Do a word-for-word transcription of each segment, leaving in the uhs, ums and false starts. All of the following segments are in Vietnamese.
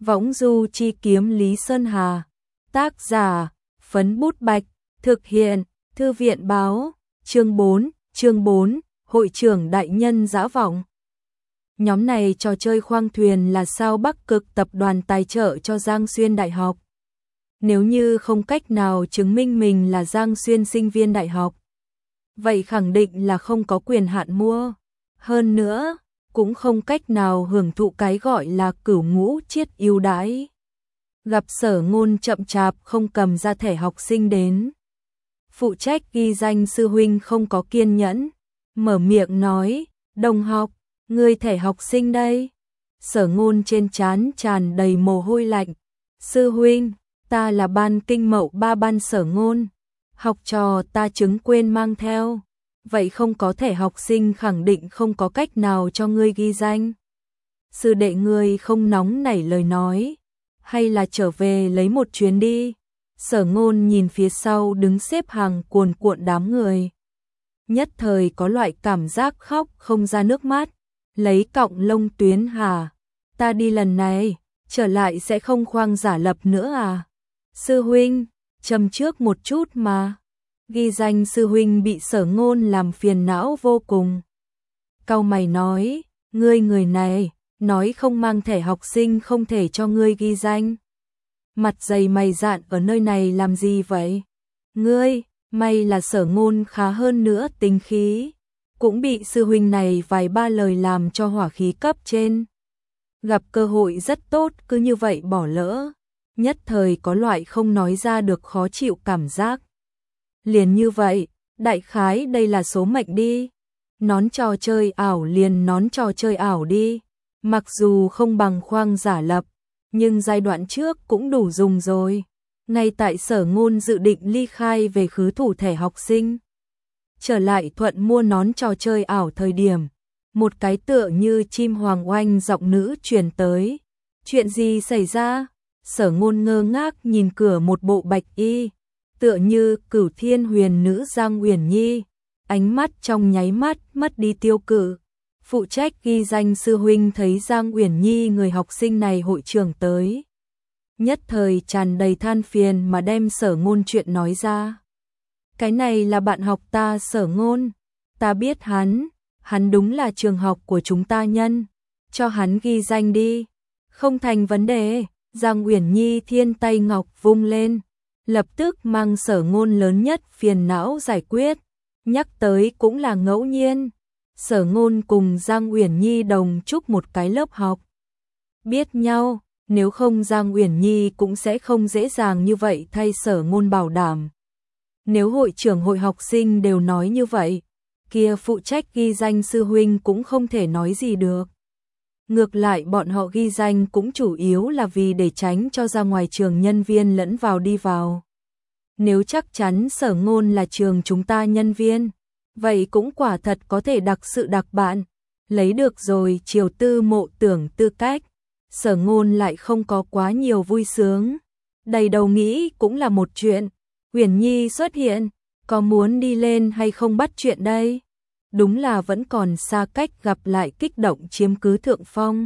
Võng du chi kiếm Lý Sơn Hà. Tác giả, Phấn Bút Bạch. Thực hiện, Thư viện Báo. Chương bốn, chương bốn, Hội trưởng đại nhân dã vọng. Nhóm này trò chơi khoang thuyền là sao Bắc Cực tập đoàn tài trợ cho Giang Xuyên Đại học. Nếu như không cách nào chứng minh mình là Giang Xuyên sinh viên đại học, vậy khẳng định là không có quyền hạn mua. Hơn nữa, cũng không cách nào hưởng thụ cái gọi là cửu ngũ chiết ưu đãi. Gặp Sở Ngôn chậm chạp không cầm ra thẻ học sinh đến. Phụ trách ghi danh sư huynh không có kiên nhẫn, mở miệng nói, đồng học, người thẻ học sinh đây. Sở Ngôn trên trán tràn đầy mồ hôi lạnh. Sư huynh, ta là ban kinh mậu ba ban Sở Ngôn. Học trò ta chứng quên mang theo. Vậy không có thẻ học sinh khẳng định không có cách nào cho ngươi ghi danh. Sư đệ ngươi không nóng nảy lời nói, hay là trở về lấy một chuyến đi. Sở Ngôn nhìn phía sau đứng xếp hàng cuồn cuộn đám người. Nhất thời có loại cảm giác khóc không ra nước mắt. Lấy cọng lông tuyến hà. Ta đi lần này, trở lại sẽ không khoang giả lập nữa à? Sư huynh, châm trước một chút mà. Ghi danh sư huynh bị Sở Ngôn làm phiền não vô cùng. Cau mày nói, ngươi người này, nói không mang thẻ học sinh không thể cho ngươi ghi danh. Mặt dày mày dạn ở nơi này làm gì vậy? Ngươi, may là Sở Ngôn khá hơn nữa tính khí, cũng bị sư huynh này vài ba lời làm cho hỏa khí cấp trên. Gặp cơ hội rất tốt cứ như vậy bỏ lỡ, nhất thời có loại không nói ra được khó chịu cảm giác. Liền như vậy, đại khái đây là số mệnh đi. Nón trò chơi ảo liền nón trò chơi ảo đi. Mặc dù không bằng khoang giả lập, nhưng giai đoạn trước cũng đủ dùng rồi. Ngay tại Sở Ngôn dự định ly khai về khứ thủ thẻ học sinh, trở lại thuận mua nón trò chơi ảo thời điểm, một cái tựa như chim hoàng oanh giọng nữ truyền tới. Chuyện gì xảy ra? Sở Ngôn ngơ ngác nhìn cửa một bộ bạch y, tựa như Cửu Thiên Huyền nữ Giang Uyển Nhi, ánh mắt trong nháy mắt mất đi tiêu cự. Phụ trách ghi danh sư huynh thấy Giang Uyển Nhi người học sinh này hội trưởng tới, nhất thời tràn đầy than phiền mà đem Sở Ngôn chuyện nói ra. Cái này là bạn học ta Sở Ngôn, ta biết hắn, hắn đúng là trường học của chúng ta nhân, cho hắn ghi danh đi. Không thành vấn đề. Giang Uyển Nhi thiên tay ngọc vung lên, lập tức mang Sở Ngôn lớn nhất phiền não giải quyết. Nhắc tới cũng là ngẫu nhiên, Sở Ngôn cùng Giang Uyển Nhi đồng chúc một cái lớp học. Biết nhau, nếu không Giang Uyển Nhi cũng sẽ không dễ dàng như vậy thay Sở Ngôn bảo đảm. Nếu hội trưởng hội học sinh đều nói như vậy, kia phụ trách ghi danh sư huynh cũng không thể nói gì được. Ngược lại bọn họ ghi danh cũng chủ yếu là vì để tránh cho ra ngoài trường nhân viên lẫn vào đi vào. Nếu chắc chắn Sở Ngôn là trường chúng ta nhân viên, vậy cũng quả thật có thể đặc sự đặc bạn, lấy được rồi chiều tư mộ tưởng tư cách. Sở Ngôn lại không có quá nhiều vui sướng, đầy đầu nghĩ cũng là một chuyện. Uyển Nhi xuất hiện, có muốn đi lên hay không bắt chuyện đây? Đúng là vẫn còn xa cách gặp lại kích động chiếm cứ thượng phong.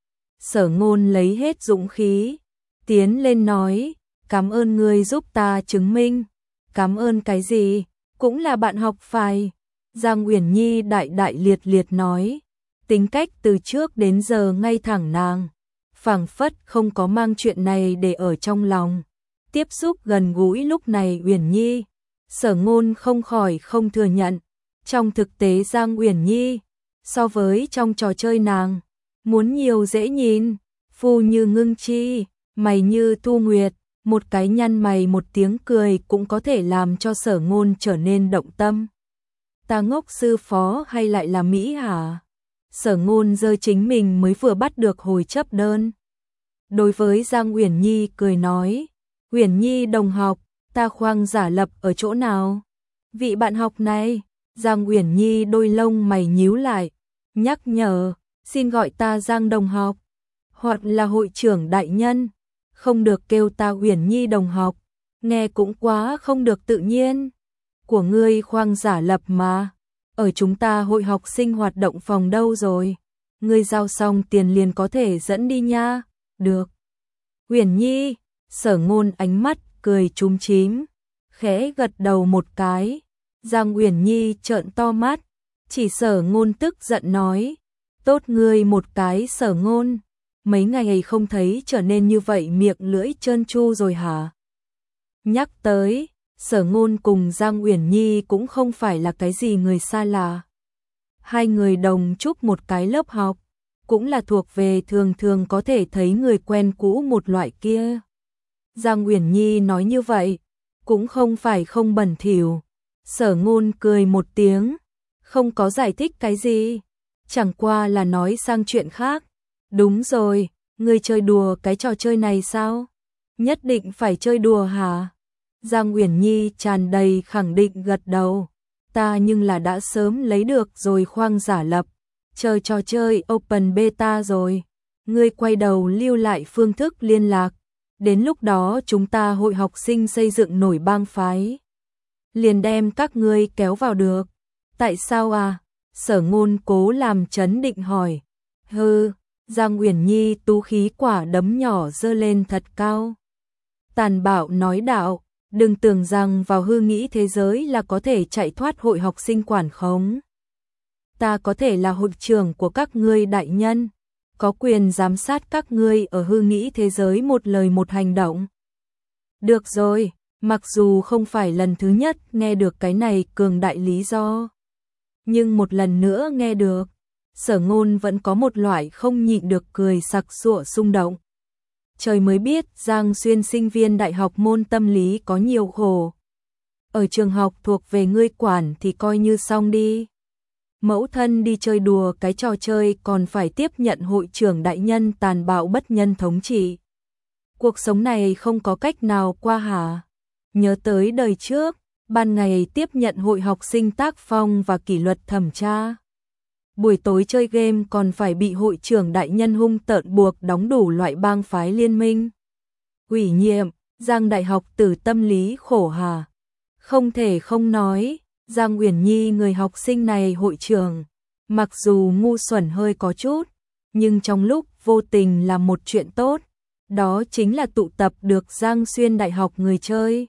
Sở Ngôn lấy hết dũng khí, tiến lên nói, cảm ơn ngươi giúp ta chứng minh. Cảm ơn cái gì, cũng là bạn học phải. Giang Uyển Nhi đại đại liệt liệt nói, tính cách từ trước đến giờ ngay thẳng nàng, phảng phất không có mang chuyện này để ở trong lòng. Tiếp xúc gần gũi lúc này Uyển Nhi, Sở Ngôn không khỏi không thừa nhận. Trong thực tế Giang Uyển Nhi, so với trong trò chơi nàng, muốn nhiều dễ nhìn, phu như ngưng chi, mày như thu nguyệt, một cái nhăn mày một tiếng cười cũng có thể làm cho Sở Ngôn trở nên động tâm. Ta ngốc sư phó hay lại là Mỹ hả? Sở Ngôn giơ chính mình mới vừa bắt được hồi chấp đơn. Đối với Giang Uyển Nhi cười nói, Uyển Nhi đồng học, ta khoang giả lập ở chỗ nào? Vị bạn học này, Giang Uyển Nhi đôi lông mày nhíu lại, nhắc nhở, xin gọi ta Giang đồng học, hoặc là hội trưởng đại nhân, không được kêu ta Uyển Nhi đồng học, nghe cũng quá không được tự nhiên. Của ngươi khoang giả lập mà, ở chúng ta hội học sinh hoạt động phòng đâu rồi? Ngươi giao xong tiền liền có thể dẫn đi nha. Được. Uyển Nhi, Sở Ngôn ánh mắt cười chúm chím, khẽ gật đầu một cái. Giang Uyển Nhi trợn to mắt, chỉ Sở Ngôn tức giận nói, tốt ngươi một cái Sở Ngôn, mấy ngày không thấy trở nên như vậy miệng lưỡi trơn tru rồi hả? Nhắc tới, Sở Ngôn cùng Giang Uyển Nhi cũng không phải là cái gì người xa lạ. Hai người đồng chúc một cái lớp học, cũng là thuộc về thường thường có thể thấy người quen cũ một loại kia. Giang Uyển Nhi nói như vậy, cũng không phải không bẩn thỉu. Sở Ngôn cười một tiếng, không có giải thích cái gì, chẳng qua là nói sang chuyện khác. Đúng rồi, ngươi chơi đùa cái trò chơi này sao? Nhất định phải chơi đùa hả? Giang Uyển Nhi tràn đầy khẳng định gật đầu. Ta nhưng là đã sớm lấy được rồi khoang giả lập, chơi trò chơi open beta rồi. Ngươi quay đầu lưu lại phương thức liên lạc. Đến lúc đó chúng ta hội học sinh xây dựng nổi bang phái, liền đem các ngươi kéo vào được. Tại sao à? Sở Ngôn cố làm trấn định hỏi. Hừ, Giang Uyển Nhi tú khí quả đấm nhỏ giơ lên thật cao. Tàn bạo nói đạo, đừng tưởng rằng vào hư nghĩ thế giới là có thể chạy thoát hội học sinh quản khống. Ta có thể là hội trưởng của các ngươi đại nhân, có quyền giám sát các ngươi ở hư nghĩ thế giới một lời một hành động. Được rồi, mặc dù không phải lần thứ nhất nghe được cái này cường đại lý do, nhưng một lần nữa nghe được, Sở Ngôn vẫn có một loại không nhịn được cười sặc sụa xung động. Trời mới biết Giang Xuyên sinh viên đại học môn tâm lý có nhiều khổ. Ở trường học thuộc về ngươi quản thì coi như xong đi. Mẫu thân đi chơi đùa cái trò chơi còn phải tiếp nhận hội trưởng đại nhân tàn bạo bất nhân thống trị. Cuộc sống này không có cách nào qua hả? Nhớ tới đời trước, ban ngày tiếp nhận hội học sinh tác phong và kỷ luật thẩm tra. Buổi tối chơi game còn phải bị hội trưởng đại nhân hung tợn buộc đóng đủ loại bang phái liên minh. Ủy nhiệm, Giang đại học tử tâm lý khổ hà. Không thể không nói, Giang Uyển Nhi người học sinh này hội trưởng, mặc dù ngu xuẩn hơi có chút, nhưng trong lúc vô tình là một chuyện tốt, đó chính là tụ tập được Giang Xuyên đại học người chơi.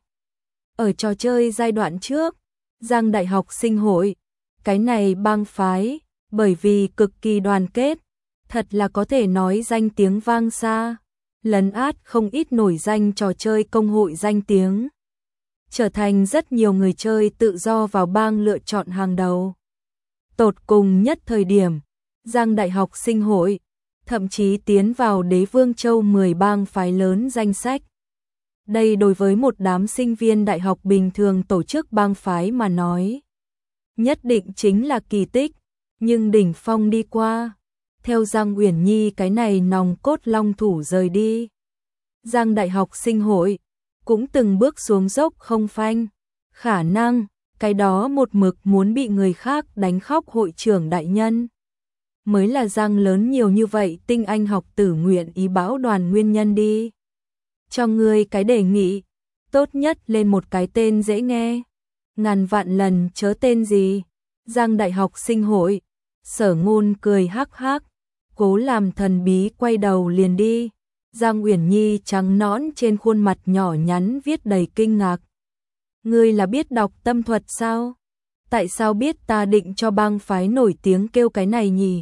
Ở trò chơi giai đoạn trước, Giang đại học sinh hội, cái này bang phái, bởi vì cực kỳ đoàn kết, thật là có thể nói danh tiếng vang xa, lấn át không ít nổi danh trò chơi công hội danh tiếng, trở thành rất nhiều người chơi tự do vào bang lựa chọn hàng đầu. Tột cùng nhất thời điểm, Giang đại học sinh hội, thậm chí tiến vào Đế Vương Châu mười bang phái lớn danh sách. Đây đối với một đám sinh viên đại học bình thường tổ chức bang phái mà nói, nhất định chính là kỳ tích. Nhưng đỉnh phong đi qua, theo Giang Uyển Nhi cái này nòng cốt long thủ rời đi, Giang đại học sinh hội cũng từng bước xuống dốc không phanh. Khả năng cái đó một mực muốn bị người khác đánh khóc hội trưởng đại nhân mới là Giang lớn nhiều như vậy tinh anh học tử nguyện ý bão đoàn nguyên nhân đi. Cho ngươi cái đề nghị, tốt nhất lên một cái tên dễ nghe, ngàn vạn lần chớ tên gì. Giang đại học sinh hội. Sở Ngôn cười hắc hắc, cố làm thần bí quay đầu liền đi. Giang Uyển Nhi trắng nõn trên khuôn mặt nhỏ nhắn viết đầy kinh ngạc. Ngươi là biết đọc tâm thuật sao? Tại sao biết ta định cho bang phái nổi tiếng kêu cái này nhỉ?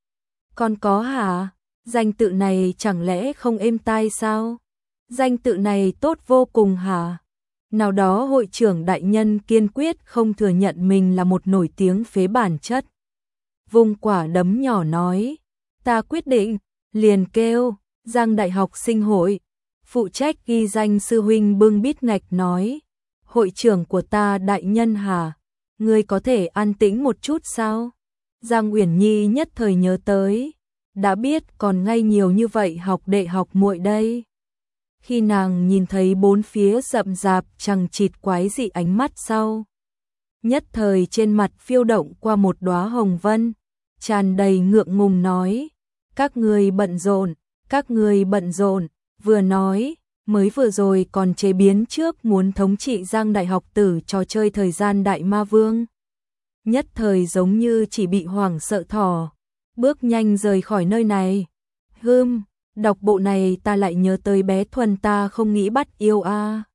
Còn có hả? Danh tự này chẳng lẽ không êm tai sao? Danh tự này tốt vô cùng hả? Nào đó hội trưởng đại nhân kiên quyết không thừa nhận mình là một nổi tiếng phế bản chất. Vung quả đấm nhỏ nói, ta quyết định, liền kêu. Giang đại học sinh hội, phụ trách ghi danh sư huynh bưng bít ngạch nói, hội trưởng của ta đại nhân hả? Ngươi có thể an tĩnh một chút sao? Giang Uyển Nhi nhất thời nhớ tới, đã biết còn ngay nhiều như vậy học đệ học muội đây. Khi nàng nhìn thấy bốn phía rậm rạp chằng chịt quái dị ánh mắt sau, nhất thời trên mặt phiêu động qua một đóa hồng vân, tràn đầy ngượng ngùng nói, các ngươi bận rộn, các ngươi bận rộn, vừa nói, mới vừa rồi còn chế biến trước muốn thống trị Giang đại học tử trò chơi thời gian đại ma vương. Nhất thời giống như chỉ bị hoảng sợ thỏ, bước nhanh rời khỏi nơi này. Hưm, Đọc bộ này ta lại nhớ tới bé Thuần ta không nghĩ bắt yêu a.